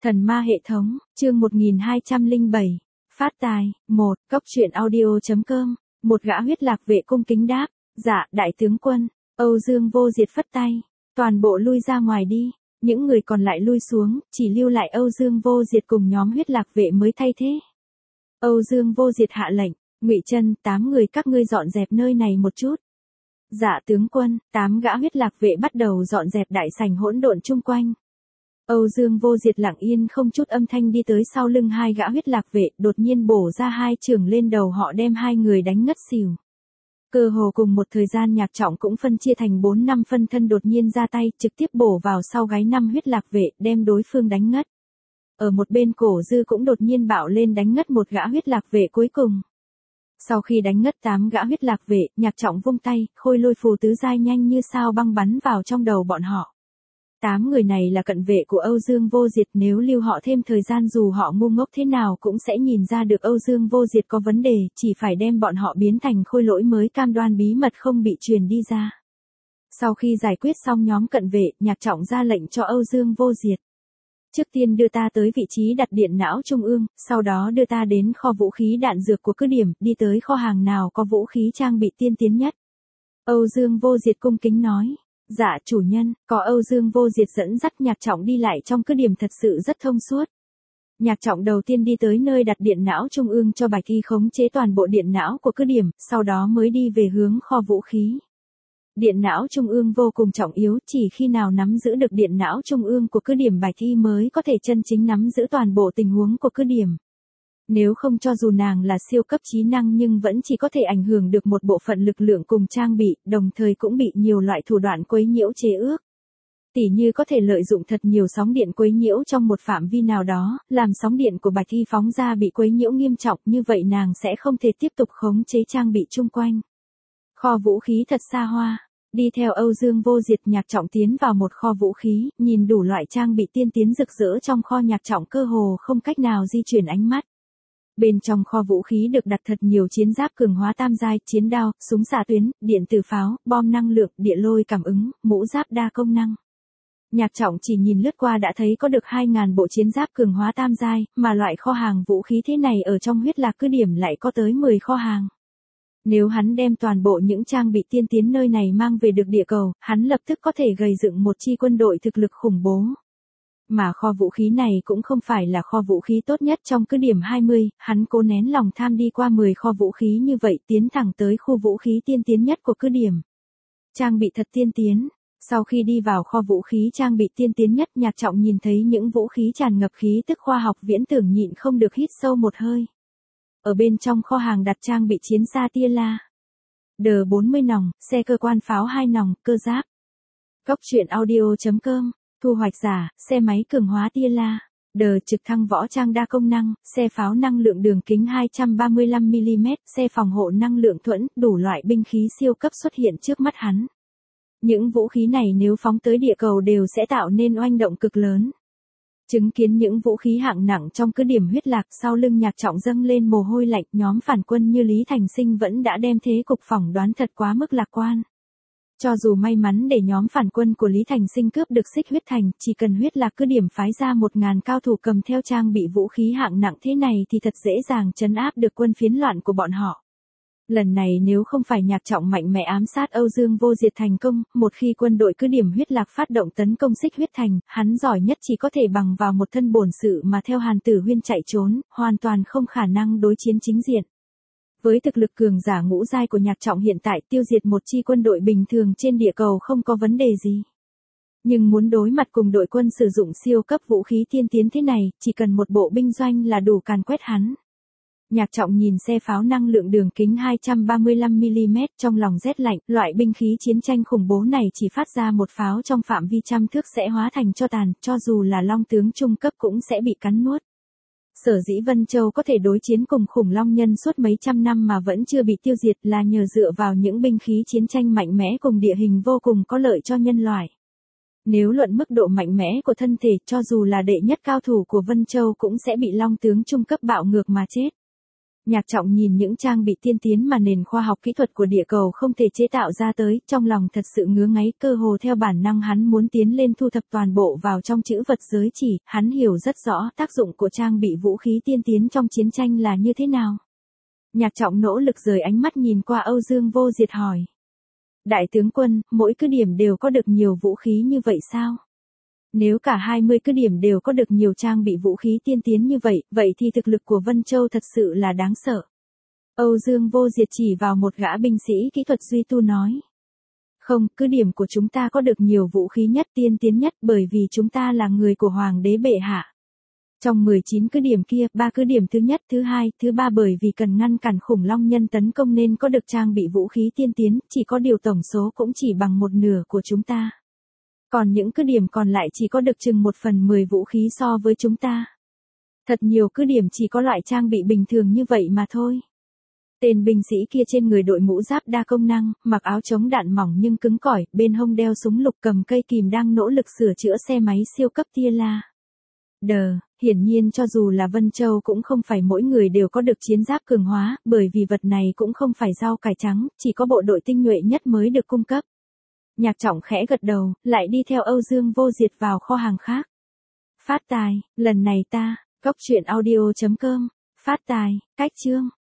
Thần ma hệ thống, chương 1207. Phát tài, 1, cốc truyện audio.com. Một gã huyết lạc vệ cung kính đáp, dạ, đại tướng quân. Âu Dương Vô Diệt phất tay, toàn bộ lui ra ngoài đi. Những người còn lại lui xuống, chỉ lưu lại Âu Dương Vô Diệt cùng nhóm huyết lạc vệ mới thay thế. Âu Dương Vô Diệt hạ lệnh, Ngụy Chân, 8 người các ngươi dọn dẹp nơi này một chút. Dạ tướng quân, 8 gã huyết lạc vệ bắt đầu dọn dẹp đại sảnh hỗn độn chung quanh. Âu Dương Vô Diệt lặng yên không chút âm thanh đi tới sau lưng hai gã huyết lạc vệ, đột nhiên bổ ra hai chưởng lên đầu họ đem hai người đánh ngất xỉu. Cơ hồ cùng một thời gian Nhạc Trọng cũng phân chia thành 4-5 phân thân đột nhiên ra tay, trực tiếp bổ vào sau gáy 5 huyết lạc vệ, đem đối phương đánh ngất. Ở một bên Cổ Dư cũng đột nhiên bạo lên đánh ngất một gã huyết lạc vệ cuối cùng. Sau khi đánh ngất 8 gã huyết lạc vệ, Nhạc Trọng vung tay, khôi lôi phù tứ giai nhanh như sao băng bắn vào trong đầu bọn họ. 8 người này là cận vệ của Âu Dương Vô Diệt, nếu lưu họ thêm thời gian dù họ ngu ngốc thế nào cũng sẽ nhìn ra được Âu Dương Vô Diệt có vấn đề, chỉ phải đem bọn họ biến thành khôi lỗi mới cam đoan bí mật không bị truyền đi ra. Sau khi giải quyết xong nhóm cận vệ, Nhạc Trọng ra lệnh cho Âu Dương Vô Diệt. Trước tiên đưa ta tới vị trí đặt điện não trung ương, sau đó đưa ta đến kho vũ khí đạn dược của cứ điểm, đi tới kho hàng nào có vũ khí trang bị tiên tiến nhất. Âu Dương Vô Diệt cung kính nói. Dạ chủ nhân, có Âu Dương Vô Diệt dẫn dắt Nhạc Trọng đi lại trong cứ điểm thật sự rất thông suốt. Nhạc Trọng đầu tiên đi tới nơi đặt điện não trung ương cho Bạch Y khống chế toàn bộ điện não của cứ điểm, sau đó mới đi về hướng kho vũ khí. Điện não trung ương vô cùng trọng yếu, chỉ khi nào nắm giữ được điện não trung ương của cứ điểm Bạch Y mới có thể chân chính nắm giữ toàn bộ tình huống của cứ điểm. Nếu không cho dù nàng là siêu cấp trí năng nhưng vẫn chỉ có thể ảnh hưởng được một bộ phận lực lượng cùng trang bị, đồng thời cũng bị nhiều loại thủ đoạn quấy nhiễu chế ước. Tỉ như có thể lợi dụng thật nhiều sóng điện quấy nhiễu trong một phạm vi nào đó, làm sóng điện của Bạch Y phóng ra bị quấy nhiễu nghiêm trọng, như vậy nàng sẽ không thể tiếp tục khống chế trang bị chung quanh. Kho vũ khí thật xa hoa. Đi theo Âu Dương Vô Diệt, Nhạc Trọng tiến vào một kho vũ khí, nhìn đủ loại trang bị tiên tiến rực rỡ trong kho, Nhạc Trọng cơ hồ không cách nào di chuyển ánh mắt. Bên trong kho vũ khí được đặt thật nhiều chiến giáp cường hóa tam giai, chiến đao, súng xạ tuyến, điện tử pháo, bom năng lượng, địa lôi cảm ứng, mũ giáp đa công năng. Nhạc Trọng chỉ nhìn lướt qua đã thấy có được 2.000 bộ chiến giáp cường hóa tam giai, mà loại kho hàng vũ khí thế này ở trong huyết lạc cứ điểm lại có tới 10 kho hàng. Nếu hắn đem toàn bộ những trang bị tiên tiến nơi này mang về được địa cầu, hắn lập tức có thể gây dựng một chi quân đội thực lực khủng bố. Mà kho vũ khí này cũng không phải là kho vũ khí tốt nhất trong cứ điểm 20, hắn cố nén lòng tham đi qua 10 kho vũ khí như vậy tiến thẳng tới khu vũ khí tiên tiến nhất của cứ điểm. Trang bị thật tiên tiến. Sau khi đi vào kho vũ khí trang bị tiên tiến nhất, Nhạc Trọng nhìn thấy những vũ khí tràn ngập khí tức khoa học viễn tưởng, nhịn không được hít sâu một hơi. Ở bên trong kho hàng đặt trang bị chiến xa tia la, D40 nòng, xe cơ quan pháo 2 nòng, cơ giáp. Cốc truyện audio.com. Thu hoạch giả, xe máy cường hóa tia la, đờ trực thăng võ trang đa công năng, xe pháo năng lượng đường kính 235mm, xe phòng hộ năng lượng thuẫn, đủ loại binh khí siêu cấp xuất hiện trước mắt hắn. Những vũ khí này nếu phóng tới địa cầu đều sẽ tạo nên oanh động cực lớn. Chứng kiến những vũ khí hạng nặng trong cứ điểm huyết lạc, sau lưng Nhạc Trọng dâng lên mồ hôi lạnh, nhóm phản quân như Lý Thành Sinh vẫn đã đem thế cục phỏng đoán thật quá mức lạc quan. Cho dù may mắn để nhóm phản quân của Lý Thành Sinh cướp được Xích Huyết Thành, chỉ cần huyết lạc cứ điểm phái ra 1.000 cao thủ cầm theo trang bị vũ khí hạng nặng thế này thì thật dễ dàng trấn áp được quân phiến loạn của bọn họ. Lần này nếu không phải Nhạc Trọng mạnh mẽ ám sát Âu Dương Vô Diệt thành công, một khi quân đội cứ điểm huyết lạc phát động tấn công Xích Huyết Thành, hắn giỏi nhất chỉ có thể bằng vào một thân bổn sự mà theo Hàn Tử Huyên chạy trốn, hoàn toàn không khả năng đối chiến chính diện. Với thực lực cường giả ngũ giai của Nhạc Trọng hiện tại, tiêu diệt một chi quân đội bình thường trên địa cầu không có vấn đề gì. Nhưng muốn đối mặt cùng đội quân sử dụng siêu cấp vũ khí tiên tiến thế này, chỉ cần một bộ binh doanh là đủ càn quét hắn. Nhạc Trọng nhìn xe pháo năng lượng đường kính 235mm, trong lòng rét lạnh, loại binh khí chiến tranh khủng bố này chỉ phát ra một pháo trong phạm vi trăm thước sẽ hóa thành tro tàn, cho dù là long tướng trung cấp cũng sẽ bị cắn nuốt. Sở dĩ Vân Châu có thể đối chiến cùng khủng long nhân suốt mấy trăm năm mà vẫn chưa bị tiêu diệt là nhờ dựa vào những binh khí chiến tranh mạnh mẽ cùng địa hình vô cùng có lợi cho nhân loại. Nếu luận mức độ mạnh mẽ của thân thể, cho dù là đệ nhất cao thủ của Vân Châu cũng sẽ bị long tướng trung cấp bạo ngược mà chết. Nhạc Trọng nhìn những trang bị tiên tiến mà nền khoa học kỹ thuật của địa cầu không thể chế tạo ra tới, trong lòng thật sự ngứa ngáy, cơ hồ theo bản năng hắn muốn tiến lên thu thập toàn bộ vào trong chữ vật giới chỉ, hắn hiểu rất rõ tác dụng của trang bị vũ khí tiên tiến trong chiến tranh là như thế nào. Nhạc Trọng nỗ lực rời ánh mắt nhìn qua Âu Dương Vô Diệt hỏi. Đại tướng quân, mỗi cứ điểm đều có được nhiều vũ khí như vậy sao? Nếu cả 20 cứ điểm đều có được nhiều trang bị vũ khí tiên tiến như vậy, vậy thì thực lực của Vân Châu thật sự là đáng sợ. Âu Dương Vô Diệt chỉ vào một gã binh sĩ kỹ thuật duy tu nói. Không, cứ điểm của chúng ta có được nhiều vũ khí nhất, tiên tiến nhất, bởi vì chúng ta là người của Hoàng đế bệ hạ. Trong 19 cứ điểm kia, 3 cứ điểm thứ nhất, thứ hai, thứ ba bởi vì cần ngăn cản khủng long nhân tấn công nên có được trang bị vũ khí tiên tiến, chỉ có điều tổng số cũng chỉ bằng một nửa của chúng ta. Còn những cứ điểm còn lại chỉ có được chừng 1/10 vũ khí so với chúng ta. Thật nhiều cứ điểm chỉ có loại trang bị bình thường như vậy mà thôi. Tên binh sĩ kia trên người đội mũ giáp đa công năng, mặc áo chống đạn mỏng nhưng cứng cỏi, bên hông đeo súng lục cầm cây kìm đang nỗ lực sửa chữa xe máy siêu cấp tia la. Hiển nhiên cho dù là Vân Châu cũng không phải mỗi người đều có được chiến giáp cường hóa, bởi vì vật này cũng không phải rau cải trắng, chỉ có bộ đội tinh nhuệ nhất mới được cung cấp. Nhạc Trọng khẽ gật đầu, lại đi theo Âu Dương Vô Diệt vào kho hàng khác. Phát tài, lần này ta, góc truyện audio.com, phát tài, cách chương.